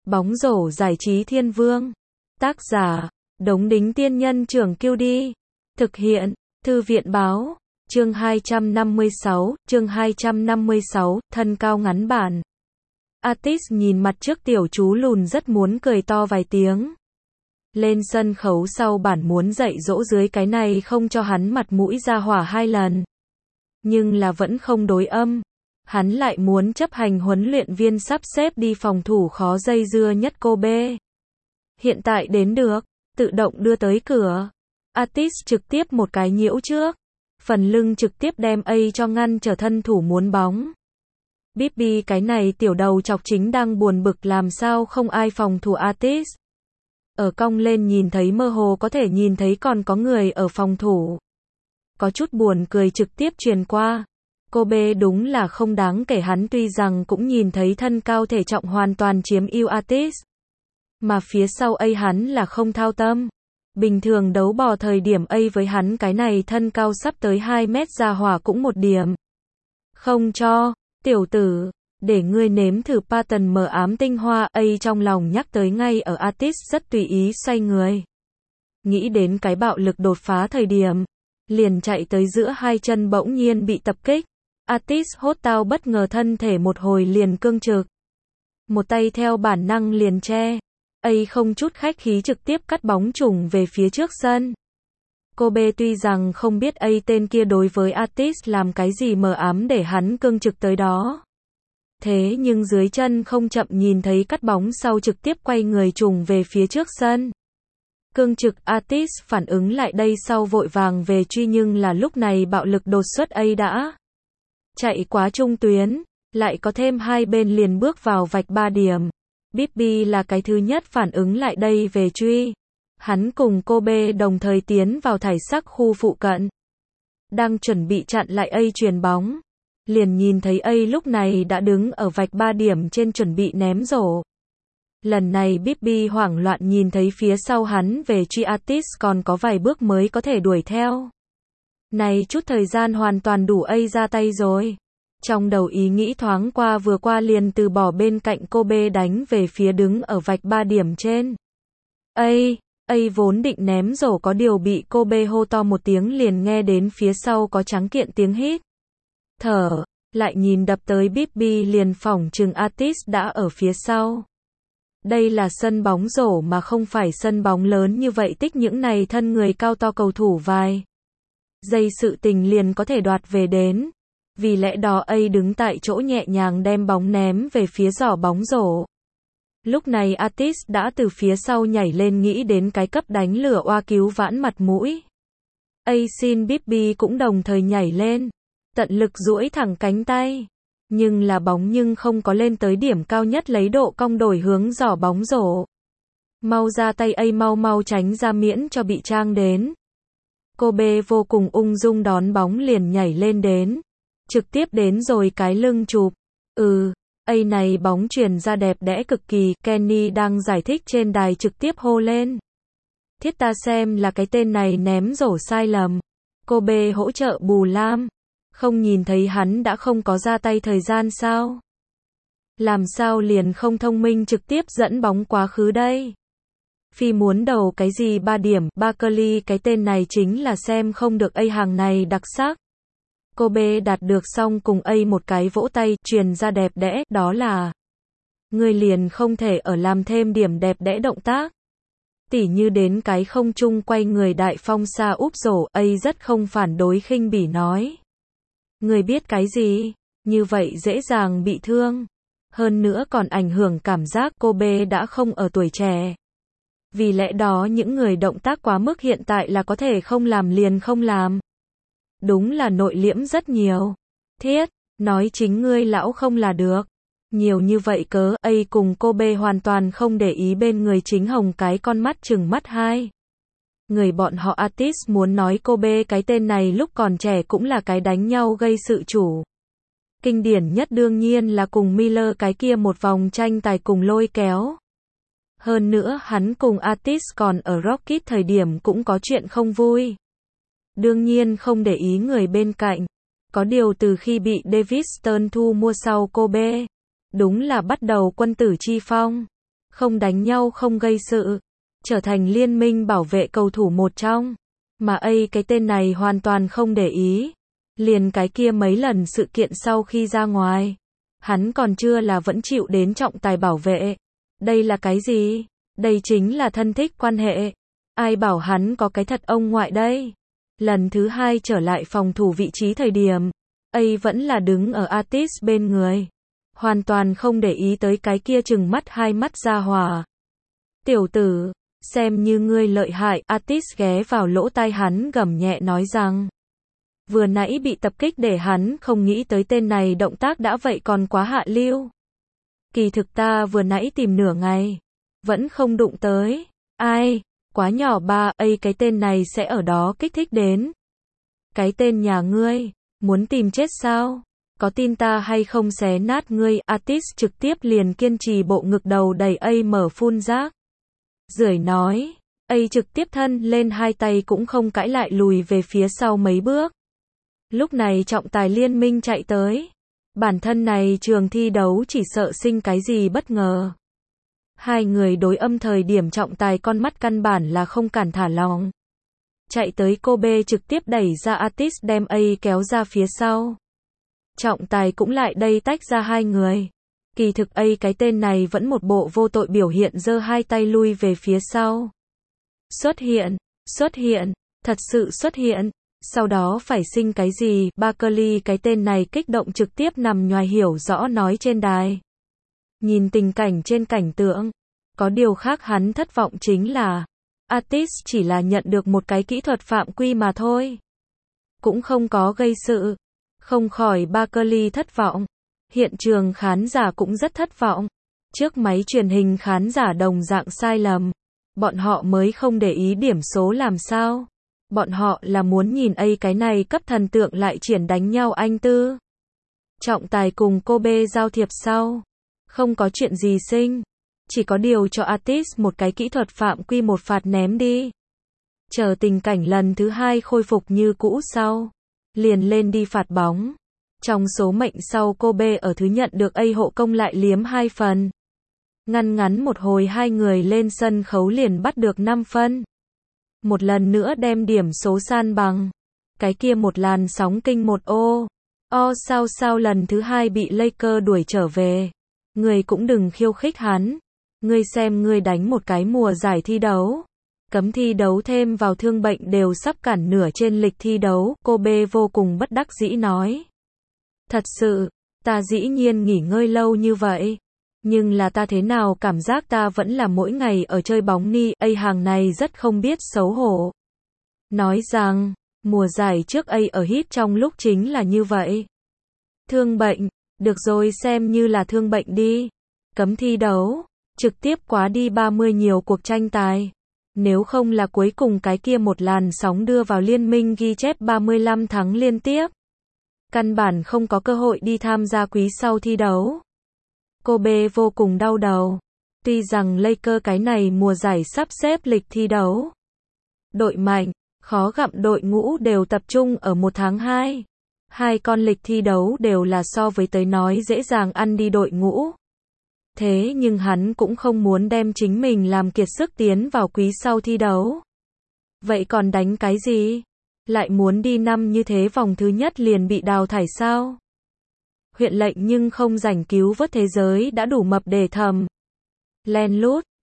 Bóng rổ giải trí thiên vương. Tác giả, Đống Đính Tiên Nhân Trưởng Kiêu Đi. Thực hiện, Thư viện Báo. Chương 256, thân cao ngắn bản. Atis nhìn mặt trước tiểu chú lùn rất muốn cười to vài tiếng. Lên sân khấu sau bản muốn dạy dỗ dưới cái này không cho hắn mặt mũi ra hỏa 2 lần. Nhưng là vẫn không đối âm. Hắn lại muốn chấp hành huấn luyện viên sắp xếp đi phòng thủ khó dây dưa nhất Kobe. Hiện tại đến được, tự động đưa tới cửa. Atis trực tiếp một cái nhiễu trước. Phần lưng trực tiếp đem A cho ngăn trở thân thủ muốn bóng. Bibi cái này tiểu đầu chọc chính đang buồn bực làm sao không ai phòng thủ Atis. Ở cong lên nhìn thấy mơ hồ có thể nhìn thấy còn có người ở phòng thủ. Có chút buồn cười trực tiếp truyền qua. Kobe đúng là không đáng kể, hắn tuy rằng cũng nhìn thấy thân cao thể trọng hoàn toàn chiếm ưu Atis. Mà phía sau A hắn là không thao tâm. Bình thường đấu bò thời điểm A với hắn cái này thân cao sắp tới 2 mét ra hỏa cũng một điểm. Không cho, tiểu tử, để ngươi nếm thử pattern mờ ám tinh hoa. A trong lòng nhắc tới ngay ở Atis rất tùy ý xoay người. Nghĩ đến cái bạo lực đột phá thời điểm. Liền chạy tới giữa hai chân bỗng nhiên bị tập kích. Atis hốt tao bất ngờ thân thể một hồi liền cương trực. Một tay theo bản năng liền che. A không chút khách khí trực tiếp cắt bóng trùng về phía trước sân. Kobe tuy rằng không biết A tên kia đối với Atis làm cái gì mờ ám để hắn cương trực tới đó. Thế nhưng dưới chân không chậm nhìn thấy cắt bóng sau trực tiếp quay người trùng về phía trước sân. Cương trực Atis phản ứng lại đây sau vội vàng về truy, nhưng là lúc này bạo lực đột xuất A đã chạy quá trung tuyến, lại có thêm hai bên liền bước vào vạch 3 điểm. Bibi là cái thứ nhất phản ứng lại đây về truy. Hắn cùng Kobe đồng thời tiến vào thải sắc khu phụ cận. Đang chuẩn bị chặn lại A chuyền bóng. Liền nhìn thấy A lúc này đã đứng ở vạch 3 điểm trên chuẩn bị ném rổ. Lần này Bibi hoảng loạn nhìn thấy phía sau hắn về truy Atis còn có vài bước mới có thể đuổi theo. Này chút thời gian hoàn toàn đủ A ra tay rồi. Trong đầu ý nghĩ thoáng qua vừa qua liền từ bỏ bên cạnh Kobe đánh về phía đứng ở vạch 3 điểm trên. A vốn định ném rổ có điều bị Kobe hô to một tiếng liền nghe đến phía sau có trắng kiện tiếng hít. Thở, lại nhìn đập tới Bibi liền phỏng chừng Atis đã ở phía sau. Đây là sân bóng rổ mà không phải sân bóng lớn như vậy tích những này thân người cao to cầu thủ vài giây sự tình liền có thể đoạt về đến. Vì lẽ đó A đứng tại chỗ nhẹ nhàng đem bóng ném về phía giỏ bóng rổ. Lúc này Atis đã từ phía sau nhảy lên nghĩ đến cái cấp đánh lửa oa cứu vãn mặt mũi. A xin Bibi cũng đồng thời nhảy lên. Tận lực duỗi thẳng cánh tay. Nhưng là bóng nhưng không có lên tới điểm cao nhất lấy độ cong đổi hướng giỏ bóng rổ. Mau ra tay A mau tránh ra miễn cho bị trang đến. Kobe vô cùng ung dung đón bóng liền nhảy lên đến. Trực tiếp đến rồi cái lưng chụp. A này bóng truyền ra đẹp đẽ cực kỳ. Kenny đang giải thích trên đài trực tiếp hô lên. Thiết ta xem là cái tên này ném rổ sai lầm. Kobe hỗ trợ bù lam. Không nhìn thấy hắn đã không có ra tay thời gian sao? Làm sao liền không thông minh trực tiếp dẫn bóng quá khứ đây? Phi muốn đầu cái gì 3 điểm, Barkley cái tên này chính là xem không được A hàng này đặc sắc. Kobe đạt được xong cùng A một cái vỗ tay, truyền ra đẹp đẽ, đó là người liền không thể ở làm thêm điểm đẹp đẽ động tác. Tỉ như đến cái không trung quay người đại phong xa úp rổ, A rất không phản đối khinh bỉ nói. Người biết cái gì? Như vậy dễ dàng bị thương. Hơn nữa còn ảnh hưởng cảm giác Kobe đã không ở tuổi trẻ. Vì lẽ đó những người động tác quá mức hiện tại là có thể không làm liền không làm. Đúng là nội liễm rất nhiều. Thiết, nói chính ngươi lão không là được. Nhiều như vậy cớ, A cùng Kobe hoàn toàn không để ý bên người chính hồng cái con mắt trừng mắt hai. Người bọn họ Atis muốn nói Kobe cái tên này lúc còn trẻ cũng là cái đánh nhau gây sự chủ. Kinh điển nhất đương nhiên là cùng Miller cái kia một vòng tranh tài cùng lôi kéo. Hơn nữa hắn cùng Atis còn ở Rocket thời điểm cũng có chuyện không vui. Đương nhiên không để ý người bên cạnh. Có điều từ khi bị David Stern thu mua sau Kobe, đúng là bắt đầu quân tử chi phong. không đánh nhau không gây sự, trở thành liên minh bảo vệ cầu thủ một trong. Mà cái tên này hoàn toàn không để ý. Liền cái kia mấy lần sự kiện sau khi ra ngoài, hắn còn chưa là vẫn chịu đến trọng tài bảo vệ. Đây là cái gì? Đây chính là thân thích quan hệ. Ai bảo hắn có cái thật ông ngoại đây? Lần thứ hai trở lại phòng thủ vị trí thời điểm, vẫn là đứng ở Atis bên người. Hoàn toàn không để ý tới cái kia trừng mắt hai mắt ra hỏa. Tiểu tử, xem như ngươi lợi hại, Atis ghé vào lỗ tai hắn gầm nhẹ nói rằng. Vừa nãy bị tập kích để hắn không nghĩ tới tên này động tác đã vậy còn quá hạ lưu. Kỳ thực ta vừa nãy tìm nửa ngày, vẫn không đụng tới. Ai, quá nhỏ ba, cái tên này sẽ ở đó kích thích đến. Cái tên nhà ngươi, muốn tìm chết sao? Có tin ta hay không xé nát ngươi? Atis trực tiếp liền kiên trì bộ ngực đầu đầy mở phun rác. Rưởi nói, trực tiếp thân lên hai tay cũng không cãi lại lùi về phía sau mấy bước. Lúc này trọng tài liên minh chạy tới. Bản thân này trường thi đấu chỉ sợ sinh cái gì bất ngờ. Hai người đối âm thời điểm trọng tài con mắt căn bản là không cản thả lỏng. Chạy tới Kobe trực tiếp đẩy ra Atis đem kéo ra phía sau. Trọng tài cũng lại đây tách ra hai người. Kỳ thực cái tên này vẫn một bộ vô tội biểu hiện giơ hai tay lui về phía sau. Xuất hiện, thật sự xuất hiện. Sau đó phải sinh cái gì? Barkley cái tên này kích động trực tiếp nằm nhoài hiểu rõ nói trên đài. Nhìn tình cảnh trên cảnh tượng, có điều khác hắn thất vọng chính là Atis chỉ là nhận được một cái kỹ thuật phạm quy mà thôi. Cũng không có gây sự. Không khỏi Barkley thất vọng. Hiện trường khán giả cũng rất thất vọng. Trước máy truyền hình khán giả đồng dạng sai lầm. Bọn họ mới không để ý điểm số làm sao. Bọn họ là muốn nhìn cái này cấp thần tượng lại triển đánh nhau anh tư. Trọng tài cùng Kobe giao thiệp sau. Không có chuyện gì sinh. Chỉ có điều cho Atis một cái kỹ thuật phạm quy một phạt ném đi. Chờ tình cảnh lần thứ hai khôi phục như cũ sau. Liền lên đi phạt bóng. Trong số mệnh sau Kobe ở thứ nhận được hộ công lại liếm 2 phần. Ngắn một hồi hai người lên sân khấu liền bắt được 5 phân. Một lần nữa đem điểm số san bằng. Cái kia một làn sóng kinh một sao lần thứ hai bị Lakers đuổi trở về. Người cũng đừng khiêu khích hắn. Ngươi xem ngươi đánh một cái mùa giải thi đấu. Cấm thi đấu thêm vào thương bệnh đều sắp cản nửa trên lịch thi đấu. Kobe vô cùng bất đắc dĩ nói. Thật sự, ta dĩ nhiên nghỉ ngơi lâu như vậy. Nhưng là ta thế nào cảm giác ta vẫn là mỗi ngày ở chơi bóng ni. Hàng này rất không biết xấu hổ. Nói rằng, mùa giải trước ở hit trong lúc chính là như vậy. Thương bệnh, được rồi xem như là thương bệnh đi. Cấm thi đấu, trực tiếp quá đi 30 nhiều cuộc tranh tài. Nếu không là cuối cùng cái kia một làn sóng đưa vào liên minh ghi chép 35 thắng liên tiếp. Căn bản không có cơ hội đi tham gia quý sau thi đấu. Kobe vô cùng đau đầu. Tuy rằng Lakers cái này mùa giải sắp xếp lịch thi đấu. Đội mạnh, khó gặm đội ngũ đều tập trung ở 1 tháng 2. Hai con lịch thi đấu đều là so với tới nói dễ dàng ăn đi đội ngũ. Thế nhưng hắn cũng không muốn đem chính mình làm kiệt sức tiến vào quý sau thi đấu. Vậy còn đánh cái gì? Lại muốn đi năm như thế vòng thứ nhất liền bị đào thải sao? Huyện lệnh nhưng không rảnh cứu vớt thế giới đã đủ mập để thầm. Len lút,